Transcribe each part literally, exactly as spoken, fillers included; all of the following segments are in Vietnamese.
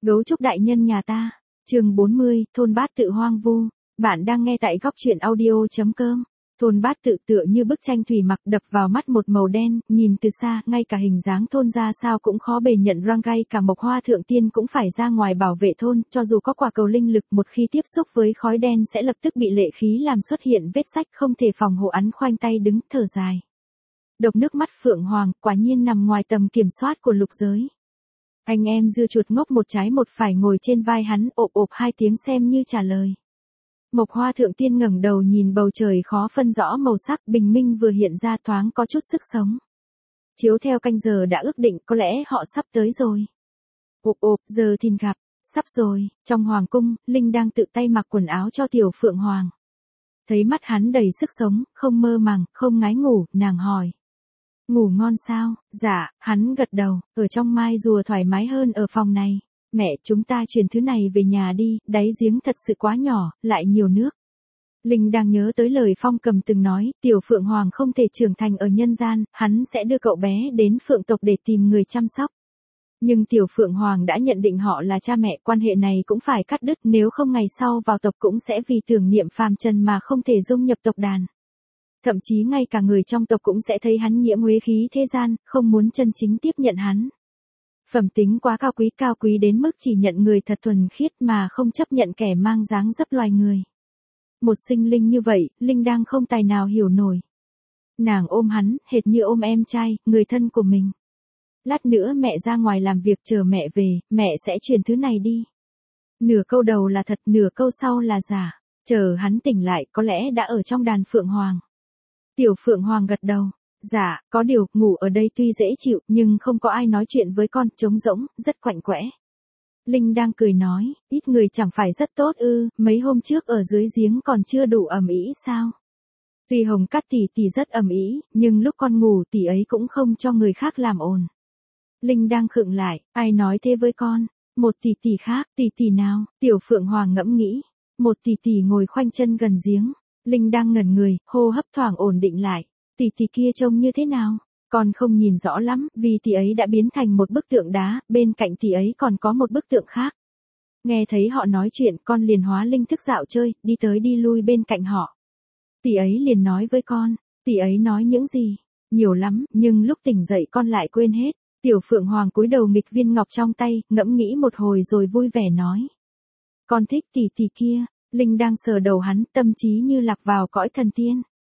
Gấu trúc đại nhân nhà ta. Chương bốn mươi, thôn Bát Tự hoang vu. Bạn đang nghe tại góc truyện audio chấm com. Thôn Bát Tự tựa như bức tranh thủy mặc đập vào mắt một màu đen, nhìn từ xa, ngay cả hình dáng thôn ra sao cũng khó bề nhận ra, ngay cả Mộc Hoa thượng tiên cũng phải ra ngoài bảo vệ thôn, cho dù có quả cầu linh lực, một khi tiếp xúc với khói đen sẽ lập tức bị lệ khí làm xuất hiện vết rách, không thể phòng hộ. Hắn khoanh tay đứng, thở dài. Độc nước mắt Phượng Hoàng, quả nhiên nằm ngoài tầm kiểm soát của lục giới. Anh em dưa chuột ngốc một trái một phải ngồi trên vai hắn, ộp ộp hai tiếng xem như trả lời. Mộc Hoa thượng tiên ngẩng đầu nhìn bầu trời khó phân rõ màu sắc, bình minh vừa hiện ra thoáng có chút sức sống. Chiếu theo canh giờ đã ước định, có lẽ họ sắp tới rồi. Ộp ộp, giờ thìn gặp, sắp rồi. Trong hoàng cung, Linh đang tự tay mặc quần áo cho tiểu Phượng Hoàng. Thấy mắt hắn đầy sức sống, không mơ màng, không ngái ngủ, nàng hỏi. Ngủ ngon sao? Dạ, hắn gật đầu, ở trong mai rùa thoải mái hơn ở phòng này. Mẹ, chúng ta chuyển thứ này về nhà đi, đáy giếng thật sự quá nhỏ, lại nhiều nước. Linh đang nhớ tới lời Phong Cầm từng nói, tiểu Phượng Hoàng không thể trưởng thành ở nhân gian, hắn sẽ đưa cậu bé đến Phượng tộc để tìm người chăm sóc. Nhưng tiểu Phượng Hoàng đã nhận định họ là cha mẹ, quan hệ này cũng phải cắt đứt, nếu không ngày sau vào tộc cũng sẽ vì tưởng niệm phàm trần mà không thể dung nhập tộc đàn. Thậm chí ngay cả người trong tộc cũng sẽ thấy hắn nhiễm uế khí thế gian, không muốn chân chính tiếp nhận hắn. Phẩm tính quá cao quý cao quý đến mức chỉ nhận người thật thuần khiết mà không chấp nhận kẻ mang dáng dấp loài người. Một sinh linh như vậy, Linh đang không tài nào hiểu nổi. Nàng ôm hắn, hệt như ôm em trai, người thân của mình. Lát nữa mẹ ra ngoài làm việc, chờ mẹ về, mẹ sẽ truyền thứ này đi. Nửa câu đầu là thật, nửa câu sau là giả. Chờ hắn tỉnh lại, có lẽ đã ở trong đàn Phượng Hoàng. Tiểu Phượng Hoàng gật đầu. Dạ, có điều, ngủ ở đây tuy dễ chịu, nhưng không có ai nói chuyện với con, trống rỗng, rất quạnh quẽ. Linh đang cười nói, ít người chẳng phải rất tốt ư, mấy hôm trước ở dưới giếng còn chưa đủ ầm ĩ sao? Tuy Hồng Cát tỷ tỷ rất ầm ĩ, nhưng lúc con ngủ tỷ ấy cũng không cho người khác làm ồn. Linh đang khựng lại, ai nói thế với con? Một tỷ tỷ khác, tỷ tỷ nào? Tiểu Phượng Hoàng ngẫm nghĩ. Một tỷ tỷ ngồi khoanh chân gần giếng. Linh đang ngẩn người, hô hấp thoảng ổn định lại. Tỷ tỷ kia trông như thế nào? Con không nhìn rõ lắm, vì tỷ ấy đã biến thành một bức tượng đá, bên cạnh tỷ ấy còn có một bức tượng khác. Nghe thấy họ nói chuyện, con liền hóa linh thức dạo chơi, đi tới đi lui bên cạnh họ. Tỷ ấy liền nói với con, tỷ ấy nói những gì? Nhiều lắm, nhưng lúc tỉnh dậy con lại quên hết. Tiểu Phượng Hoàng cúi đầu nghịch viên ngọc trong tay, ngẫm nghĩ một hồi rồi vui vẻ nói. Con thích tỷ tỷ kia. Linh đang sờ đầu hắn, tâm trí như lạc vào cõi thần tiên.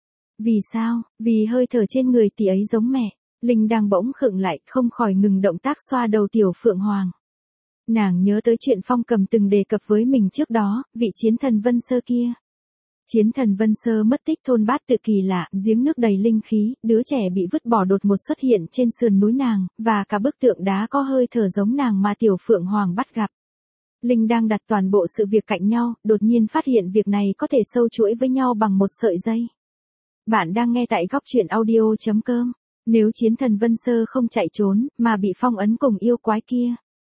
Vì sao? Vì hơi thở trên người tỷ ấy giống mẹ. Linh đang bỗng khựng lại, không khỏi ngừng động tác xoa đầu tiểu Phượng Hoàng. Nàng nhớ tới chuyện Phong Cầm từng đề cập với mình trước đó, vị chiến thần Vân Sơ kia. Chiến thần Vân Sơ mất tích thôn Bát Tự kỳ lạ, giếng nước đầy linh khí, đứa trẻ bị vứt bỏ đột ngột xuất hiện trên sườn núi nàng, và cả bức tượng đá có hơi thở giống nàng mà tiểu Phượng Hoàng bắt gặp. Linh đang đặt toàn bộ sự việc cạnh nhau, đột nhiên phát hiện việc này có thể sâu chuỗi với nhau bằng một sợi dây. Bạn đang nghe tại góc truyện audio chấm com. Nếu chiến thần Vân Sơ không chạy trốn, mà bị phong ấn cùng yêu quái kia.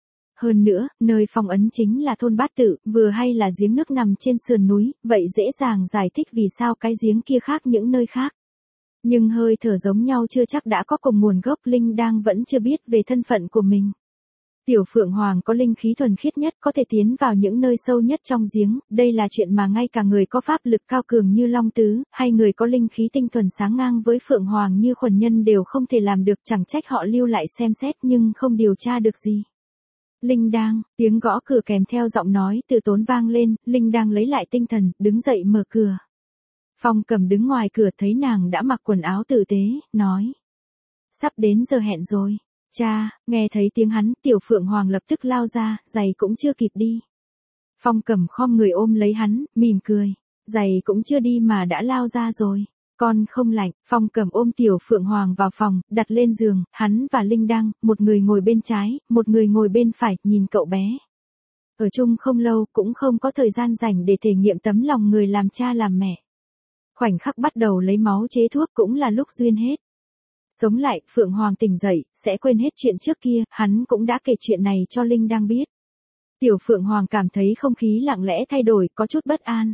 Hơn nữa, nơi phong ấn chính là thôn Bát Tự, vừa hay là giếng nước nằm trên sườn núi, vậy dễ dàng giải thích vì sao cái giếng kia khác những nơi khác. Nhưng hơi thở giống nhau chưa chắc đã có cùng nguồn gốc, Linh đang vẫn chưa biết về thân phận của mình. Tiểu Phượng Hoàng có linh khí thuần khiết nhất, có thể tiến vào những nơi sâu nhất trong giếng, đây là chuyện mà ngay cả người có pháp lực cao cường như Long Tứ, hay người có linh khí tinh thuần sáng ngang với Phượng Hoàng như Khuẩn Nhân đều không thể làm được, chẳng trách họ lưu lại xem xét nhưng không điều tra được gì. Linh đang, tiếng gõ cửa kèm theo giọng nói từ tốn vang lên, Linh đang lấy lại tinh thần, đứng dậy mở cửa. Phong Cầm đứng ngoài cửa thấy nàng đã mặc quần áo tử tế, nói. Sắp đến giờ hẹn rồi. Cha, nghe thấy tiếng hắn, tiểu Phượng Hoàng lập tức lao ra, giày cũng chưa kịp đi. Phong Cầm khom người ôm lấy hắn, mỉm cười. Giày cũng chưa đi mà đã lao ra rồi. Con không lạnh. Phong Cầm ôm tiểu Phượng Hoàng vào phòng, đặt lên giường, hắn và Linh đang, một người ngồi bên trái, một người ngồi bên phải, nhìn cậu bé. Ở chung không lâu, cũng không có thời gian rảnh để thể nghiệm tấm lòng người làm cha làm mẹ. Khoảnh khắc bắt đầu lấy máu chế thuốc cũng là lúc duyên hết. Sống lại, Phượng Hoàng tỉnh dậy, sẽ quên hết chuyện trước kia, hắn cũng đã kể chuyện này cho Linh đang biết. Tiểu Phượng Hoàng cảm thấy không khí lặng lẽ thay đổi, có chút bất an.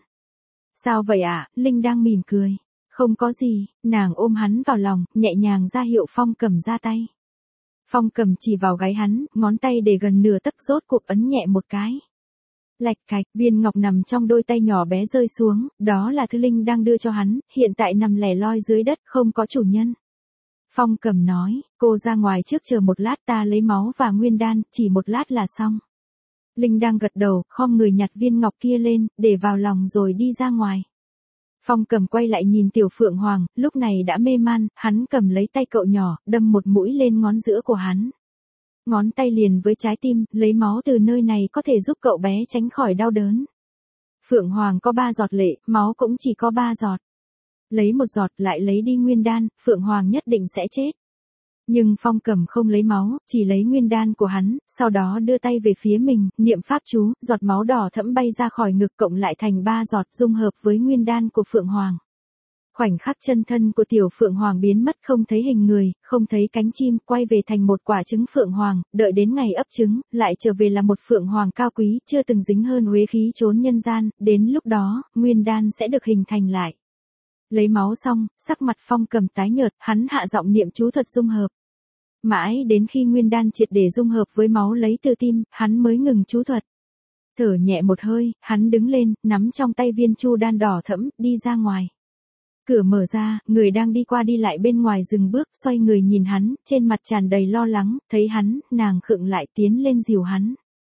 Sao vậy ạ? À? Linh đang mỉm cười. Không có gì, nàng ôm hắn vào lòng, nhẹ nhàng ra hiệu Phong Cầm ra tay. Phong cầm chỉ vào gáy hắn, ngón tay để gần nửa tấc rốt cuộc ấn nhẹ một cái. Lạch cạch, viên ngọc nằm trong đôi tay nhỏ bé rơi xuống, đó là thứ Linh đang đưa cho hắn, hiện tại nằm lẻ loi dưới đất không có chủ nhân. Phong cầm nói, cô ra ngoài trước chờ một lát ta lấy máu và nguyên đan, chỉ một lát là xong. Linh đang gật đầu, khom người nhặt viên ngọc kia lên, để vào lòng rồi đi ra ngoài. Phong cầm quay lại nhìn Tiểu Phượng Hoàng, lúc này đã mê man, hắn cầm lấy tay cậu nhỏ, đâm một mũi lên ngón giữa của hắn. Ngón tay liền với trái tim, lấy máu từ nơi này có thể giúp cậu bé tránh khỏi đau đớn. Phượng Hoàng có ba giọt lệ, máu cũng chỉ có ba giọt. Lấy một giọt lại lấy đi nguyên đan, Phượng Hoàng nhất định sẽ chết. Nhưng Phong cầm không lấy máu, chỉ lấy nguyên đan của hắn, sau đó đưa tay về phía mình, niệm pháp chú, giọt máu đỏ thẫm bay ra khỏi ngực cộng lại thành ba giọt dung hợp với nguyên đan của Phượng Hoàng. Khoảnh khắc chân thân của Tiểu Phượng Hoàng biến mất không thấy hình người, không thấy cánh chim, quay về thành một quả trứng Phượng Hoàng, đợi đến ngày ấp trứng, lại trở về là một Phượng Hoàng cao quý, chưa từng dính hơn uế khí trốn nhân gian, đến lúc đó, nguyên đan sẽ được hình thành lại. Lấy máu xong, sắc mặt Phong cầm tái nhợt, hắn hạ giọng niệm chú thuật dung hợp. Mãi đến khi nguyên đan triệt để dung hợp với máu lấy từ tim, hắn mới ngừng chú thuật. Thở nhẹ một hơi, hắn đứng lên, nắm trong tay viên chu đan đỏ thẫm, đi ra ngoài. Cửa mở ra, người đang đi qua đi lại bên ngoài dừng bước, xoay người nhìn hắn, trên mặt tràn đầy lo lắng, thấy hắn, nàng khựng lại tiến lên dìu hắn.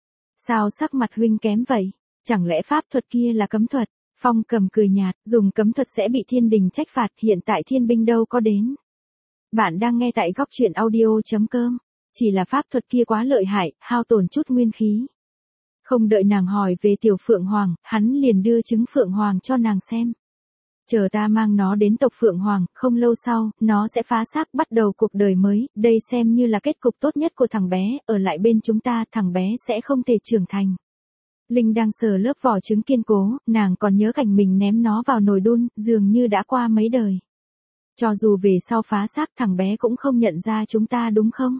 Sao sắc mặt huynh kém vậy? Chẳng lẽ pháp thuật kia là cấm thuật? Phong cầm cười nhạt, dùng cấm thuật sẽ bị thiên đình trách phạt, hiện tại thiên binh đâu có đến. Bạn đang nghe tại góc truyện audio chấm com. Chỉ là pháp thuật kia quá lợi hại, hao tổn chút nguyên khí. Không đợi nàng hỏi về Tiểu Phượng Hoàng, hắn liền đưa trứng Phượng Hoàng cho nàng xem. Chờ ta mang nó đến tộc Phượng Hoàng, không lâu sau, nó sẽ phá xác bắt đầu cuộc đời mới, đây xem như là kết cục tốt nhất của thằng bé, ở lại bên chúng ta thằng bé sẽ không thể trưởng thành. Linh đang sờ lớp vỏ trứng kiên cố, nàng còn nhớ cảnh mình ném nó vào nồi đun, dường như đã qua mấy đời. Cho dù về sau phá xác thằng bé cũng không nhận ra chúng ta đúng không?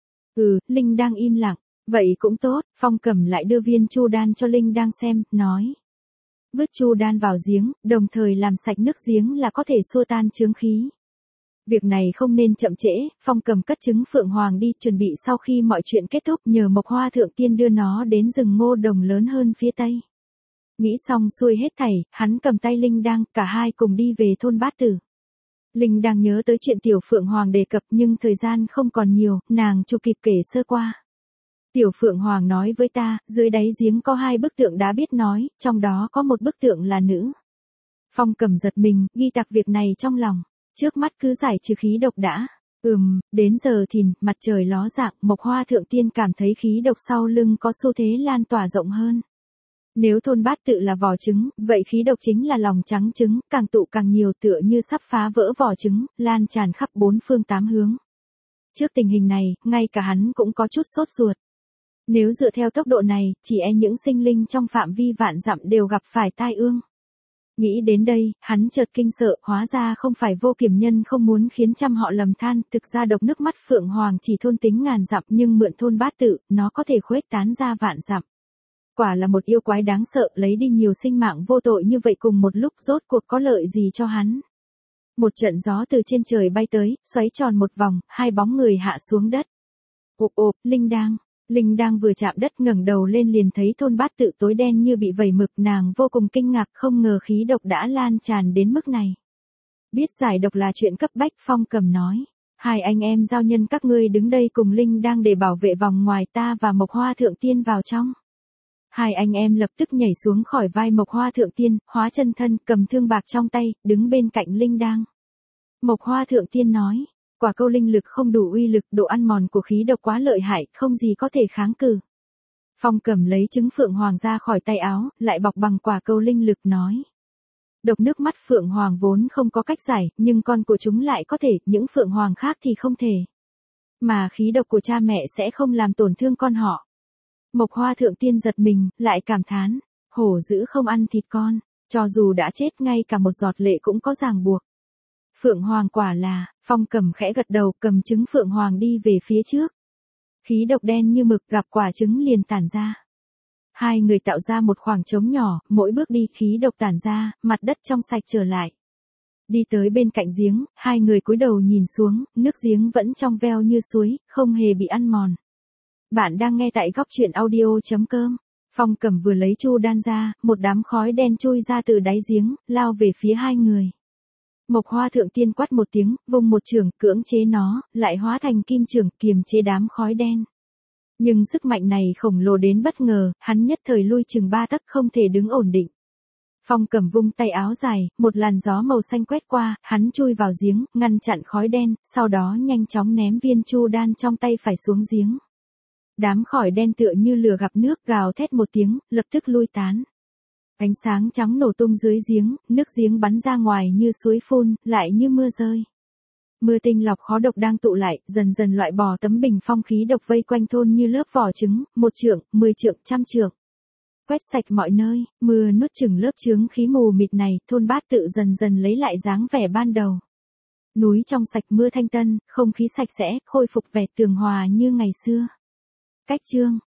Ừ, Linh đang im lặng, vậy cũng tốt, Phong cầm lại đưa viên chu đan cho Linh đang xem, nói. Vứt chu đan vào giếng, đồng thời làm sạch nước giếng là có thể xua tan chướng khí. Việc này không nên chậm trễ, Phong cầm cất trứng Phượng Hoàng đi, chuẩn bị sau khi mọi chuyện kết thúc nhờ Mộc Hoa Thượng Tiên đưa nó đến rừng ngô đồng lớn hơn phía tây. Nghĩ xong xuôi hết thảy, hắn cầm tay Linh đang, cả hai cùng đi về thôn Bát Tử. Linh đang nhớ tới chuyện Tiểu Phượng Hoàng đề cập nhưng thời gian không còn nhiều, nàng chưa kịp kể sơ qua. Tiểu Phượng Hoàng nói với ta, dưới đáy giếng có hai bức tượng đá biết nói, trong đó có một bức tượng là nữ. Phong cầm giật mình, ghi tạc việc này trong lòng. Trước mắt cứ giải trừ khí độc đã. Ừm, đến giờ thìn, mặt trời ló dạng, Mộc Hoa Thượng Tiên cảm thấy khí độc sau lưng có xu thế lan tỏa rộng hơn. Nếu thôn Bát Tự là vỏ trứng, vậy khí độc chính là lòng trắng trứng, càng tụ càng nhiều tựa như sắp phá vỡ vỏ trứng, lan tràn khắp bốn phương tám hướng. Trước tình hình này, ngay cả hắn cũng có chút sốt ruột. Nếu dựa theo tốc độ này, chỉ e những sinh linh trong phạm vi vạn dặm đều gặp phải tai ương. Nghĩ đến đây, hắn chợt kinh sợ, hóa ra không phải Vô Kiểm Nhân không muốn khiến trăm họ lầm than, thực ra độc nước mắt Phượng Hoàng chỉ thôn tính ngàn dặm nhưng mượn thôn Bát Tự, nó có thể khuếch tán ra vạn dặm. Quả là một yêu quái đáng sợ, lấy đi nhiều sinh mạng vô tội như vậy cùng một lúc rốt cuộc có lợi gì cho hắn. Một trận gió từ trên trời bay tới, xoáy tròn một vòng, hai bóng người hạ xuống đất. Ộp ộp, Linh đang. Linh đang vừa chạm đất ngẩng đầu lên liền thấy thôn Bát Tự tối đen như bị vẩy mực, nàng vô cùng kinh ngạc không ngờ khí độc đã lan tràn đến mức này. Biết giải độc là chuyện cấp bách, Phong cầm nói. Hai anh em giao nhân các ngươi đứng đây cùng Linh đang để bảo vệ vòng ngoài, ta và Mộc Hoa Thượng Tiên vào trong. Hai anh em lập tức nhảy xuống khỏi vai Mộc Hoa Thượng Tiên, hóa chân thân, cầm thương bạc trong tay, đứng bên cạnh Linh đang. Mộc Hoa Thượng Tiên nói. Quả câu linh lực không đủ uy lực, độ ăn mòn của khí độc quá lợi hại, không gì có thể kháng cự. Phong cầm lấy trứng Phượng Hoàng ra khỏi tay áo, lại bọc bằng quả câu linh lực nói. Độc nước mắt Phượng Hoàng vốn không có cách giải, nhưng con của chúng lại có thể, những Phượng Hoàng khác thì không thể. Mà khí độc của cha mẹ sẽ không làm tổn thương con họ. Mộc Hoa Thượng Tiên giật mình, lại cảm thán, hổ dữ không ăn thịt con, cho dù đã chết ngay cả một giọt lệ cũng có ràng buộc. Phượng Hoàng quả là, Phong cầm khẽ gật đầu, cầm trứng Phượng Hoàng đi về phía trước. Khí độc đen như mực gặp quả trứng liền tản ra. Hai người tạo ra một khoảng trống nhỏ, mỗi bước đi khí độc tản ra, mặt đất trong sạch trở lại. Đi tới bên cạnh giếng, hai người cúi đầu nhìn xuống, nước giếng vẫn trong veo như suối, không hề bị ăn mòn. Bạn đang nghe tại góc chuyện audio.com. Phong Cẩm vừa lấy chu đan ra, một đám khói đen chui ra từ đáy giếng, lao về phía hai người. Mộc Hoa Thượng Tiên quát một tiếng, vung một chưởng, cưỡng chế nó, lại hóa thành kim chưởng, kiềm chế đám khói đen. Nhưng sức mạnh này khổng lồ đến bất ngờ, hắn nhất thời lui chừng ba tấc không thể đứng ổn định. Phong Cẩm vung tay áo dài, một làn gió màu xanh quét qua, hắn chui vào giếng, ngăn chặn khói đen, sau đó nhanh chóng ném viên chu đan trong tay phải xuống giếng. Đám khói đen tựa như lửa gặp nước, gào thét một tiếng, lập tức lui tán. Ánh sáng trắng nổ tung dưới giếng, nước giếng bắn ra ngoài như suối phun, lại như mưa rơi. Mưa tinh lọc khó độc đang tụ lại, dần dần loại bỏ tấm bình phong khí độc vây quanh thôn như lớp vỏ trứng, một trượng, mười trượng, trăm trượng. Quét sạch mọi nơi, mưa nuốt chửng lớp chướng khí mù mịt này, thôn Bát Tự dần dần lấy lại dáng vẻ ban đầu. Núi trong sạch, mưa thanh tân, không khí sạch sẽ, khôi phục vẻ tường hòa như ngày xưa. Cách chương